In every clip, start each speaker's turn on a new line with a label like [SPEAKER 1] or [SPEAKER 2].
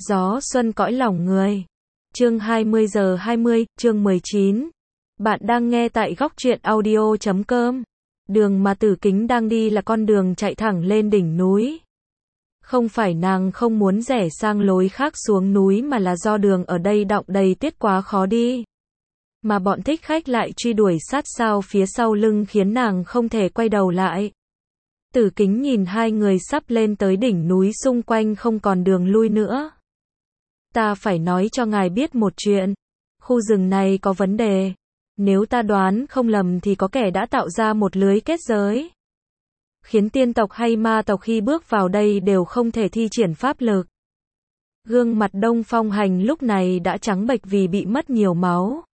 [SPEAKER 1] Gió xuân cõi lòng người. Chương 20 giờ 20, chương 19. Bạn đang nghe tại góc truyện audio.com. Đường mà Tử Kính đang đi là con đường chạy thẳng lên đỉnh núi. Không phải nàng không muốn rẽ sang lối khác xuống núi mà là do đường ở đây đọng đầy tuyết quá khó đi. Mà bọn thích khách lại truy đuổi sát sao phía sau lưng khiến nàng không thể quay đầu lại. Tử Kính nhìn hai người sắp lên tới đỉnh núi, xung quanh không còn đường lui nữa. Ta phải nói cho ngài biết một chuyện. Khu rừng này có vấn đề. Nếu ta đoán không lầm thì có kẻ đã tạo ra một lưới kết giới, khiến tiên tộc hay ma tộc khi bước vào đây đều không thể thi triển pháp lực. Gương mặt Đông Phong Hành lúc này đã trắng bệch vì bị mất nhiều máu.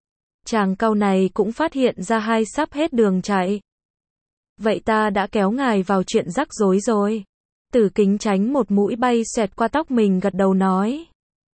[SPEAKER 1] Chàng cau này cũng phát hiện ra hai sắp hết đường chạy. Vậy ta đã kéo ngài vào chuyện rắc rối rồi. Tử Kính tránh một mũi bay xoẹt qua tóc mình, gật đầu nói.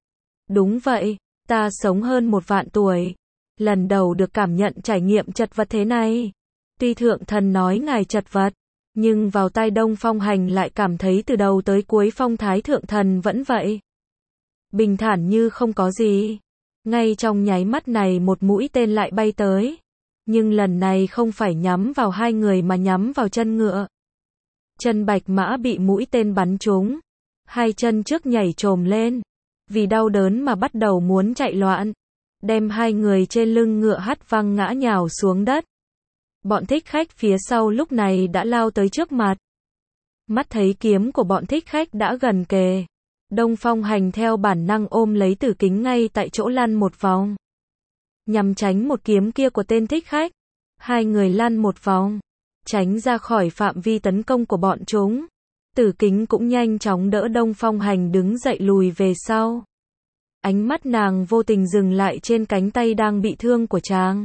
[SPEAKER 1] Đúng vậy, ta sống hơn 1.000.000 tuổi. Lần đầu được cảm nhận trải nghiệm chật vật thế này. Tuy thượng thần nói ngài chật vật, nhưng vào tai Đông Phong Hành lại cảm thấy từ đầu tới cuối phong thái thượng thần vẫn vậy. Bình thản như không có gì. Ngay trong nháy mắt này một mũi tên lại bay tới. Nhưng lần này không phải nhắm vào hai người mà nhắm vào chân ngựa. Chân Bạch Mã bị mũi tên bắn trúng. Hai chân trước nhảy chồm lên. Vì đau đớn mà bắt đầu muốn chạy loạn. Đem hai người trên lưng ngựa hất văng ngã nhào xuống đất. Bọn thích khách phía sau lúc này đã lao tới trước mặt. Mắt thấy kiếm của bọn thích khách đã gần kề. Đông Phong Hành theo bản năng ôm lấy Tử Kính ngay tại chỗ lăn một vòng. Nhằm tránh một kiếm kia của tên thích khách. Hai người lăn một vòng, tránh ra khỏi phạm vi tấn công của bọn chúng. Tử Kính cũng nhanh chóng đỡ Đông Phong Hành đứng dậy lùi về sau. Ánh mắt nàng vô tình dừng lại trên cánh tay đang bị thương của chàng.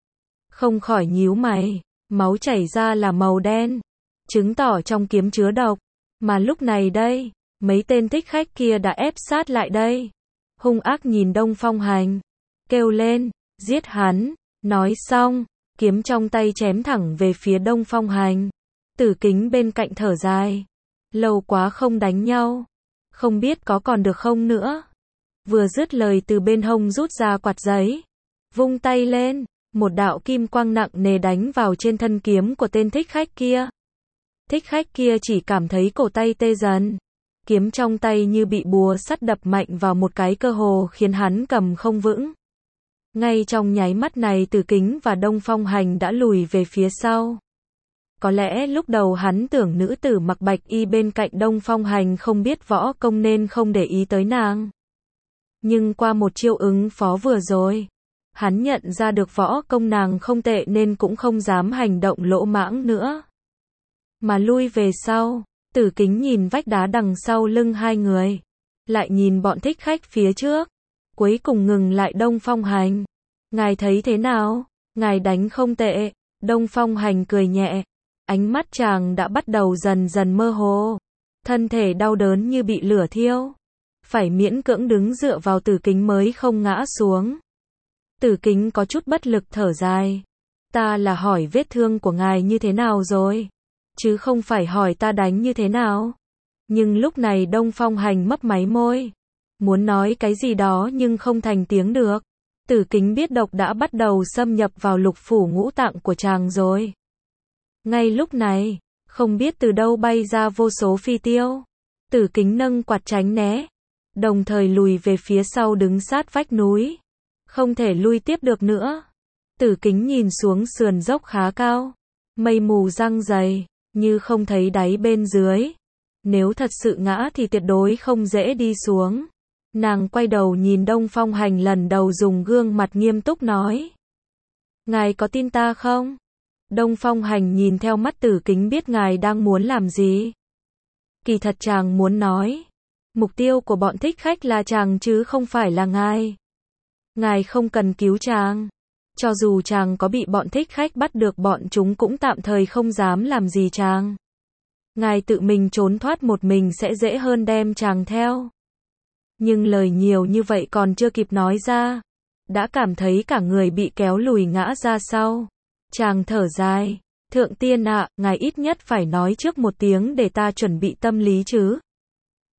[SPEAKER 1] Không khỏi nhíu mày, máu chảy ra là màu đen, chứng tỏ trong kiếm chứa độc. Mà lúc này đây, mấy tên thích khách kia đã ép sát lại đây. Hung ác nhìn Đông Phong Hành, kêu lên, giết hắn. Nói xong, kiếm trong tay chém thẳng về phía Đông Phong Hành. Tử Kính bên cạnh thở dài. Lâu quá không đánh nhau, không biết có còn được không nữa. Vừa dứt lời từ bên hông rút ra quạt giấy, vung tay lên, một đạo kim quang nặng nề đánh vào trên thân kiếm của tên thích khách kia. Thích khách kia chỉ cảm thấy cổ tay tê dần. Kiếm trong tay như bị búa sắt đập mạnh vào một cái, cơ hồ khiến hắn cầm không vững. Ngay trong nháy mắt này Tử Kính và Đông Phong Hành đã lùi về phía sau. Có lẽ lúc đầu hắn tưởng nữ tử mặc bạch y bên cạnh Đông Phong Hành không biết võ công nên không để ý tới nàng. Nhưng qua một chiêu ứng phó vừa rồi, hắn nhận ra được võ công nàng không tệ nên cũng không dám hành động lỗ mãng nữa. Mà lui về sau, Tử Kính nhìn vách đá đằng sau lưng hai người, lại nhìn bọn thích khách phía trước, cuối cùng ngừng lại Đông Phong Hành. Ngài thấy thế nào? Ngài đánh không tệ. Đông Phong Hành cười nhẹ. Ánh mắt chàng đã bắt đầu dần dần mơ hồ. Thân thể đau đớn như bị lửa thiêu. Phải miễn cưỡng đứng dựa vào Tử Kính mới không ngã xuống. Tử Kính có chút bất lực thở dài. Ta là hỏi vết thương của ngài như thế nào rồi, chứ không phải hỏi ta đánh như thế nào. Nhưng lúc này Đông Phong Hành mấp máy môi, muốn nói cái gì đó nhưng không thành tiếng được. Tử Kính biết độc đã bắt đầu xâm nhập vào lục phủ ngũ tạng của chàng rồi. Ngay lúc này, không biết từ đâu bay ra vô số phi tiêu. Tử Kính nâng quạt tránh né, đồng thời lùi về phía sau đứng sát vách núi. Không thể lui tiếp được nữa. Tử Kính nhìn xuống sườn dốc khá cao. Mây mù giăng dày, như không thấy đáy bên dưới. Nếu thật sự ngã thì tuyệt đối không dễ đi xuống. Nàng quay đầu nhìn Đông Phong Hành lần đầu, dùng gương mặt nghiêm túc nói. Ngài có tin ta không? Đông Phong Hành nhìn theo mắt Tử Kính biết ngài đang muốn làm gì. Kỳ thật chàng muốn nói, mục tiêu của bọn thích khách là chàng chứ không phải là ngài. Ngài không cần cứu chàng. Cho dù chàng có bị bọn thích khách bắt được, bọn chúng cũng tạm thời không dám làm gì chàng. Ngài tự mình trốn thoát một mình sẽ dễ hơn đem chàng theo. Nhưng lời nhiều như vậy còn chưa kịp nói ra, đã cảm thấy cả người bị kéo lùi ngã ra sau. Chàng thở dài. Thượng tiên ạ, ngài ít nhất phải nói trước một tiếng để ta chuẩn bị tâm lý chứ.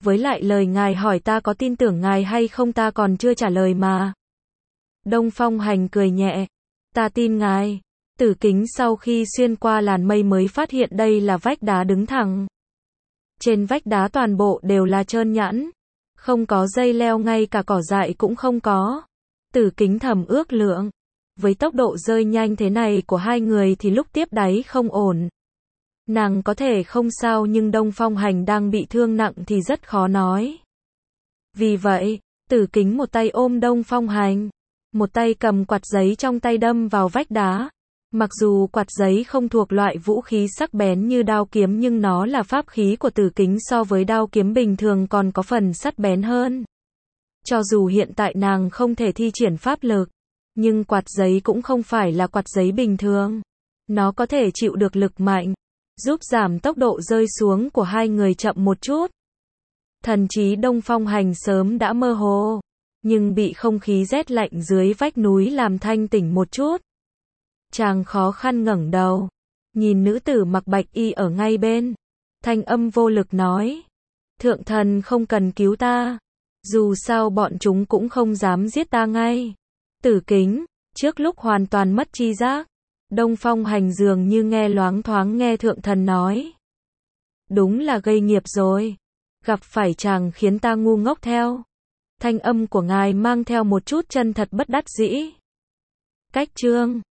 [SPEAKER 1] với lại lời ngài hỏi ta có tin tưởng ngài hay không ta còn chưa trả lời mà. Đông Phong Hành cười nhẹ, ta tin ngài. Tử Kính sau khi xuyên qua làn mây mới phát hiện đây là vách đá đứng thẳng. Trên vách đá toàn bộ đều là trơn nhẵn, không có dây leo, ngay cả cỏ dại cũng không có. Tử Kính thầm ước lượng, với tốc độ rơi nhanh thế này của hai người thì lúc tiếp đáy không ổn. Nàng có thể không sao nhưng Đông Phong Hành đang bị thương nặng thì rất khó nói. Vì vậy, Tử Kính một tay ôm Đông Phong Hành, một tay cầm quạt giấy trong tay đâm vào vách đá. Mặc dù quạt giấy không thuộc loại vũ khí sắc bén như đao kiếm nhưng nó là pháp khí của Tử Kính, so với đao kiếm bình thường còn có phần sắc bén hơn. Cho dù hiện tại nàng không thể thi triển pháp lực, nhưng quạt giấy cũng không phải là quạt giấy bình thường. Nó có thể chịu được lực mạnh, giúp giảm tốc độ rơi xuống của hai người chậm một chút. Thần trí Đông Phong Hành sớm đã mơ hồ, nhưng bị không khí rét lạnh dưới vách núi làm thanh tỉnh một chút. Chàng khó khăn ngẩng đầu, nhìn nữ tử mặc bạch y ở ngay bên. Thanh âm vô lực nói, thượng thần không cần cứu ta, dù sao bọn chúng cũng không dám giết ta ngay. Tử Kính, trước lúc hoàn toàn mất tri giác, Đông Phong Hành dường như nghe loáng thoáng nghe thượng thần nói. Đúng là gây nghiệp rồi, gặp phải chàng khiến ta ngu ngốc theo. Thanh âm của ngài mang theo một chút chân thật bất đắc dĩ. Cách chương